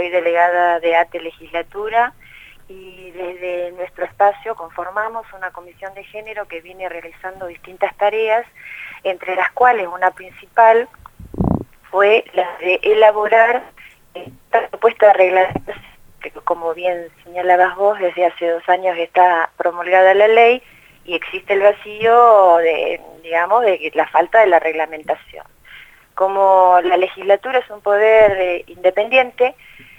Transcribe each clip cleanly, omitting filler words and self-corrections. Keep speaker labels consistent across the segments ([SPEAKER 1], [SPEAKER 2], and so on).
[SPEAKER 1] soy delegada de ATE Legislatura y desde nuestro espacio conformamos una comisión de género que viene realizando distintas tareas, entre las cuales una principal fue la de elaborar esta propuesta de reglamentación, que como bien señalabas vos, desde hace 2 años está promulgada la ley y existe el vacío de, digamos, de la falta de la reglamentación. Como la legislatura es un poder independiente,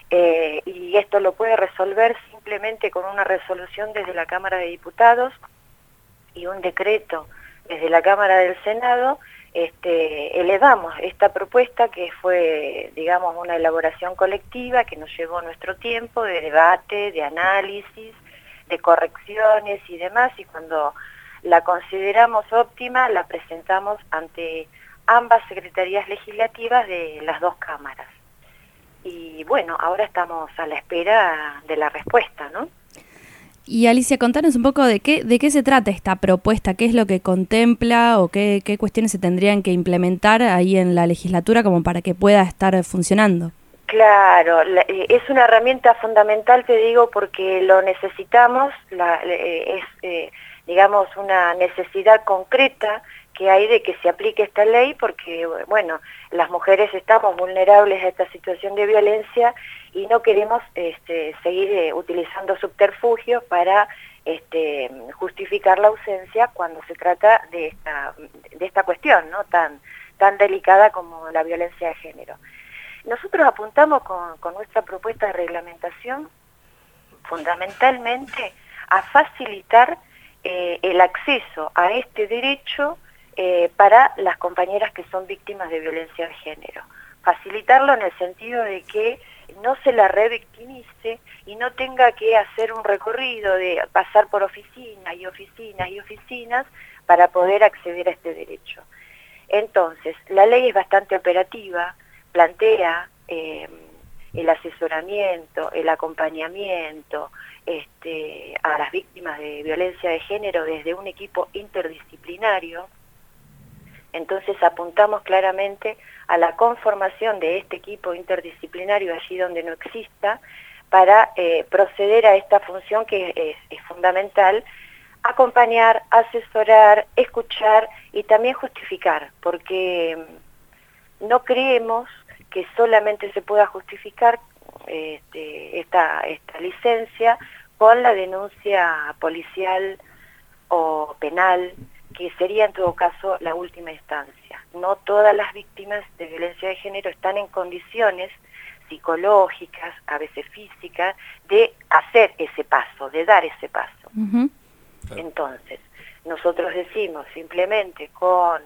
[SPEAKER 1] y esto lo puede resolver simplemente con una resolución desde la Cámara de Diputados y un decreto desde la Cámara del Senado, elevamos esta propuesta que fue, digamos, una elaboración colectiva que nos llevó nuestro tiempo de debate, de análisis, de correcciones y demás, y cuando la consideramos óptima la presentamos ante ambas secretarías legislativas de las 2 cámaras. Y bueno, ahora estamos a la espera de la respuesta, ¿no?
[SPEAKER 2] Y Alicia, contanos un poco de qué se trata esta propuesta, qué es lo que contempla o qué cuestiones se tendrían que implementar ahí en la legislatura como para que pueda estar funcionando.
[SPEAKER 1] Claro, es una herramienta fundamental, te digo, porque lo necesitamos, digamos, una necesidad concreta que hay de que se aplique esta ley, porque, bueno, las mujeres estamos vulnerables a esta situación de violencia y no queremos seguir utilizando subterfugios para justificar la ausencia cuando se trata de esta cuestión, ¿no? tan delicada como la violencia de género. Nosotros apuntamos con nuestra propuesta de reglamentación fundamentalmente a facilitar el acceso a este derecho para las compañeras que son víctimas de violencia de género. Facilitarlo en el sentido de que no se la revictimice y no tenga que hacer un recorrido de pasar por oficinas y oficinas y oficinas para poder acceder a este derecho. Entonces, la ley es bastante operativa, plantea el asesoramiento, el acompañamiento a las víctimas de violencia de género desde un equipo interdisciplinario. Entonces apuntamos claramente a la conformación de este equipo interdisciplinario allí donde no exista, para proceder a esta función que es fundamental: acompañar, asesorar, escuchar y también justificar, porque no creemos que solamente se pueda justificar esta licencia con la denuncia policial o penal, que sería en todo caso la última instancia. No todas las víctimas de violencia de género están en condiciones psicológicas, a veces físicas, de hacer ese paso, de dar ese paso.
[SPEAKER 2] Uh-huh.
[SPEAKER 1] Entonces, nosotros decimos simplemente con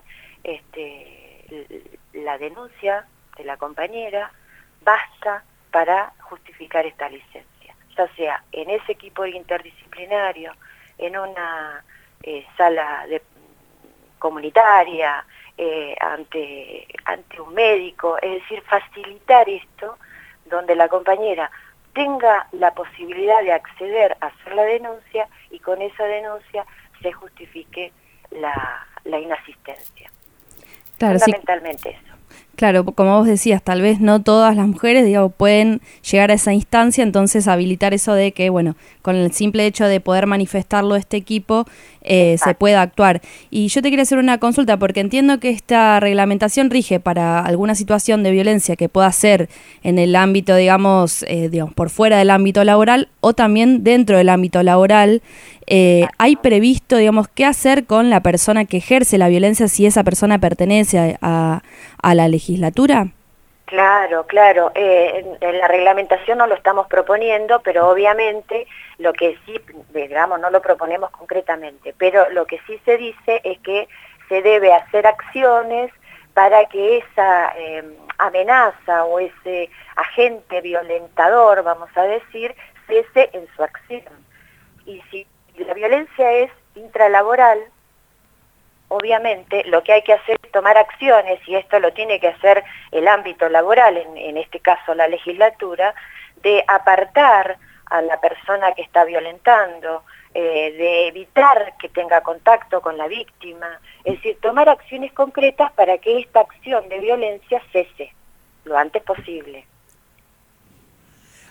[SPEAKER 1] la denuncia de la compañera basta para justificar esta licencia, ya sea en ese equipo interdisciplinario, en una sala comunitaria, ante un médico, es decir, facilitar esto donde la compañera tenga la posibilidad de acceder a hacer la denuncia y con esa denuncia se justifique la inasistencia.
[SPEAKER 2] Claro,
[SPEAKER 1] fundamentalmente eso.
[SPEAKER 2] Claro, como vos decías, tal vez no todas las mujeres, pueden llegar a esa instancia, entonces habilitar eso de que, bueno, con el simple hecho de poder manifestarlo este equipo, se pueda actuar. Y yo te quería hacer una consulta, porque entiendo que esta reglamentación rige para alguna situación de violencia que pueda ser en el ámbito, digamos, por fuera del ámbito laboral o también dentro del ámbito laboral. ¿Hay previsto, qué hacer con la persona que ejerce la violencia si esa persona pertenece a la legislatura?
[SPEAKER 1] Claro. En la reglamentación no lo estamos proponiendo, pero obviamente lo que sí, no lo proponemos concretamente, pero lo que sí se dice es que se debe hacer acciones para que esa amenaza o ese agente violentador, vamos a decir, cese en su acción. Y si la violencia es intralaboral, obviamente lo que hay que hacer es tomar acciones, y esto lo tiene que hacer el ámbito laboral, en este caso la legislatura, de apartar a la persona que está violentando, de evitar que tenga contacto con la víctima, es decir, tomar acciones concretas para que esta acción de violencia cese lo antes posible.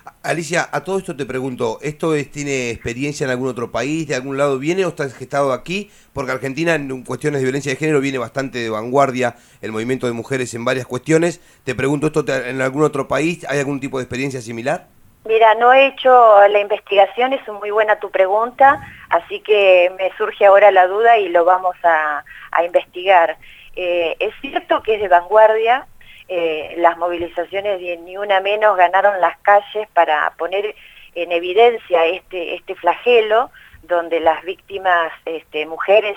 [SPEAKER 3] Alicia, a todo esto te pregunto, ¿tiene experiencia en algún otro país, de algún lado viene o está gestado aquí? Porque Argentina en cuestiones de violencia de género viene bastante de vanguardia, el movimiento de mujeres en varias cuestiones. Te pregunto, ¿en algún otro país hay algún tipo de experiencia similar?
[SPEAKER 1] Mira, no he hecho la investigación, es muy buena tu pregunta, así que me surge ahora la duda y lo vamos a investigar. Es cierto que es de vanguardia, las movilizaciones de Ni Una Menos ganaron las calles para poner en evidencia este flagelo, donde las víctimas mujeres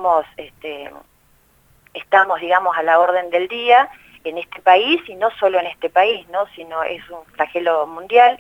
[SPEAKER 1] estamos, digamos, a la orden del día en este país, y no solo en este país, ¿no?, sino es un flagelo mundial.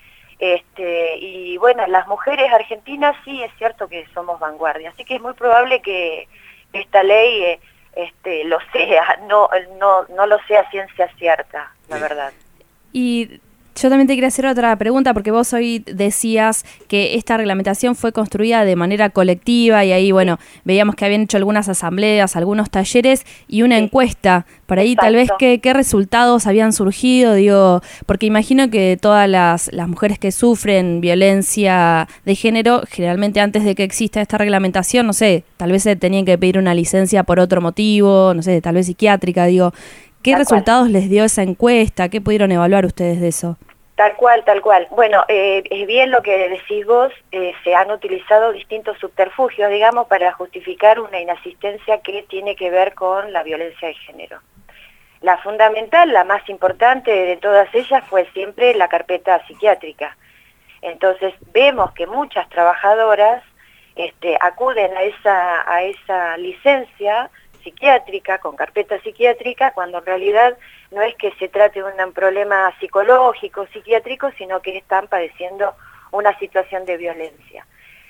[SPEAKER 1] Y bueno, las mujeres argentinas sí es cierto que somos vanguardia, así que es muy probable que esta ley lo sea, no lo sea ciencia cierta, la verdad.
[SPEAKER 2] Y yo también te quería hacer otra pregunta, porque vos hoy decías que esta reglamentación fue construida de manera colectiva y ahí, bueno, veíamos que habían hecho algunas asambleas, algunos talleres y una encuesta. Por ahí tal vez qué resultados habían surgido, digo, porque imagino que todas las mujeres que sufren violencia de género, generalmente antes de que exista esta reglamentación, no sé, tal vez se tenían que pedir una licencia por otro motivo, no sé, tal vez psiquiátrica, digo. ¿Qué resultados les dio esa encuesta? ¿Qué pudieron evaluar ustedes de eso?
[SPEAKER 1] Tal cual. Bueno, es bien lo que decís vos, se han utilizado distintos subterfugios, digamos, para justificar una inasistencia que tiene que ver con la violencia de género. La fundamental, la más importante de todas ellas fue siempre la carpeta psiquiátrica. Entonces vemos que muchas trabajadoras acuden a esa licencia psiquiátrica, con carpeta psiquiátrica, cuando en realidad no es que se trate de un problema psicológico, psiquiátrico, sino que están padeciendo una situación de violencia.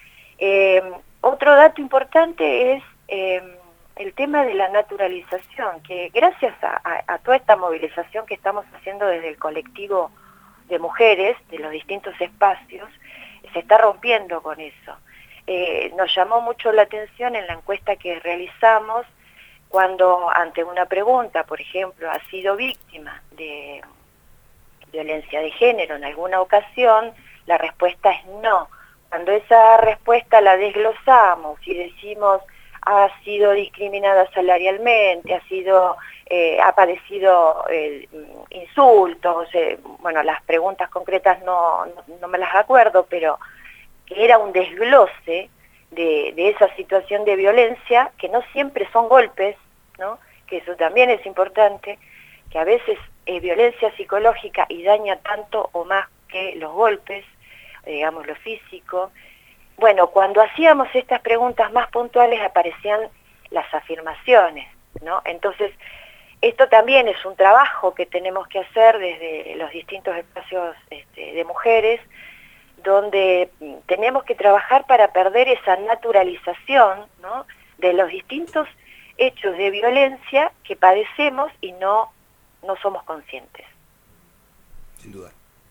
[SPEAKER 1] Otro dato importante es el tema de la naturalización, que gracias a toda esta movilización que estamos haciendo desde el colectivo de mujeres, de los distintos espacios, se está rompiendo con eso. Nos llamó mucho la atención en la encuesta que realizamos, cuando ante una pregunta, por ejemplo, ¿ha sido víctima de violencia de género en alguna ocasión? La respuesta es no. Cuando esa respuesta la desglosamos y decimos ha sido discriminada salarialmente, ha padecido insultos, bueno, las preguntas concretas no me las acuerdo, pero que era un desglose de esa situación de violencia, que no siempre son golpes, ¿no?, que eso también es importante, que a veces es violencia psicológica y daña tanto o más que los golpes, digamos lo físico. Bueno, cuando hacíamos estas preguntas más puntuales aparecían las afirmaciones, ¿no? Entonces, esto también es un trabajo que tenemos que hacer desde los distintos espacios de mujeres, donde tenemos que trabajar para perder esa naturalización, ¿no?, de los distintos hechos de violencia que padecemos y no somos conscientes.
[SPEAKER 3] Sin duda.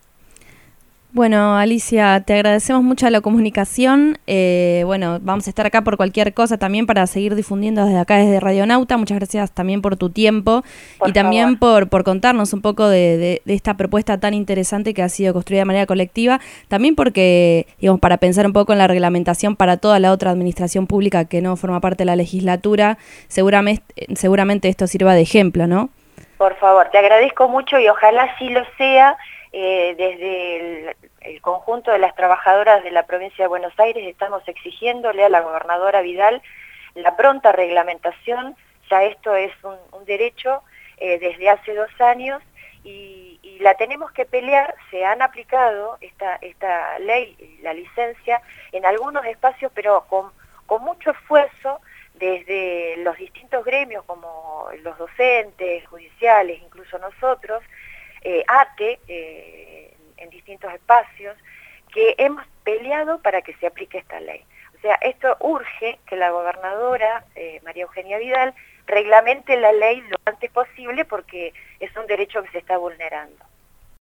[SPEAKER 2] Bueno, Alicia, te agradecemos mucho la comunicación. Bueno, vamos a estar acá por cualquier cosa también para seguir difundiendo desde acá, desde Radionauta. Muchas gracias también por tu tiempo y también por contarnos un poco de esta propuesta tan interesante que ha sido construida de manera colectiva. También porque, digamos, para pensar un poco en la reglamentación para toda la otra administración pública que no forma parte de la legislatura, seguramente esto sirva de ejemplo, ¿no?
[SPEAKER 1] Por favor, te agradezco mucho y ojalá sí lo sea. Desde el conjunto de las trabajadoras de la provincia de Buenos Aires estamos exigiéndole a la gobernadora Vidal la pronta reglamentación. Ya esto es un derecho desde hace 2 años y la tenemos que pelear. Se han aplicado esta ley, la licencia, en algunos espacios, pero con mucho esfuerzo desde los distintos gremios, como los docentes, judiciales, incluso nosotros, ATE, en distintos espacios, que hemos peleado para que se aplique esta ley. O sea, esto urge que la gobernadora, María Eugenia Vidal, reglamente la ley lo antes posible porque es un derecho que se está vulnerando.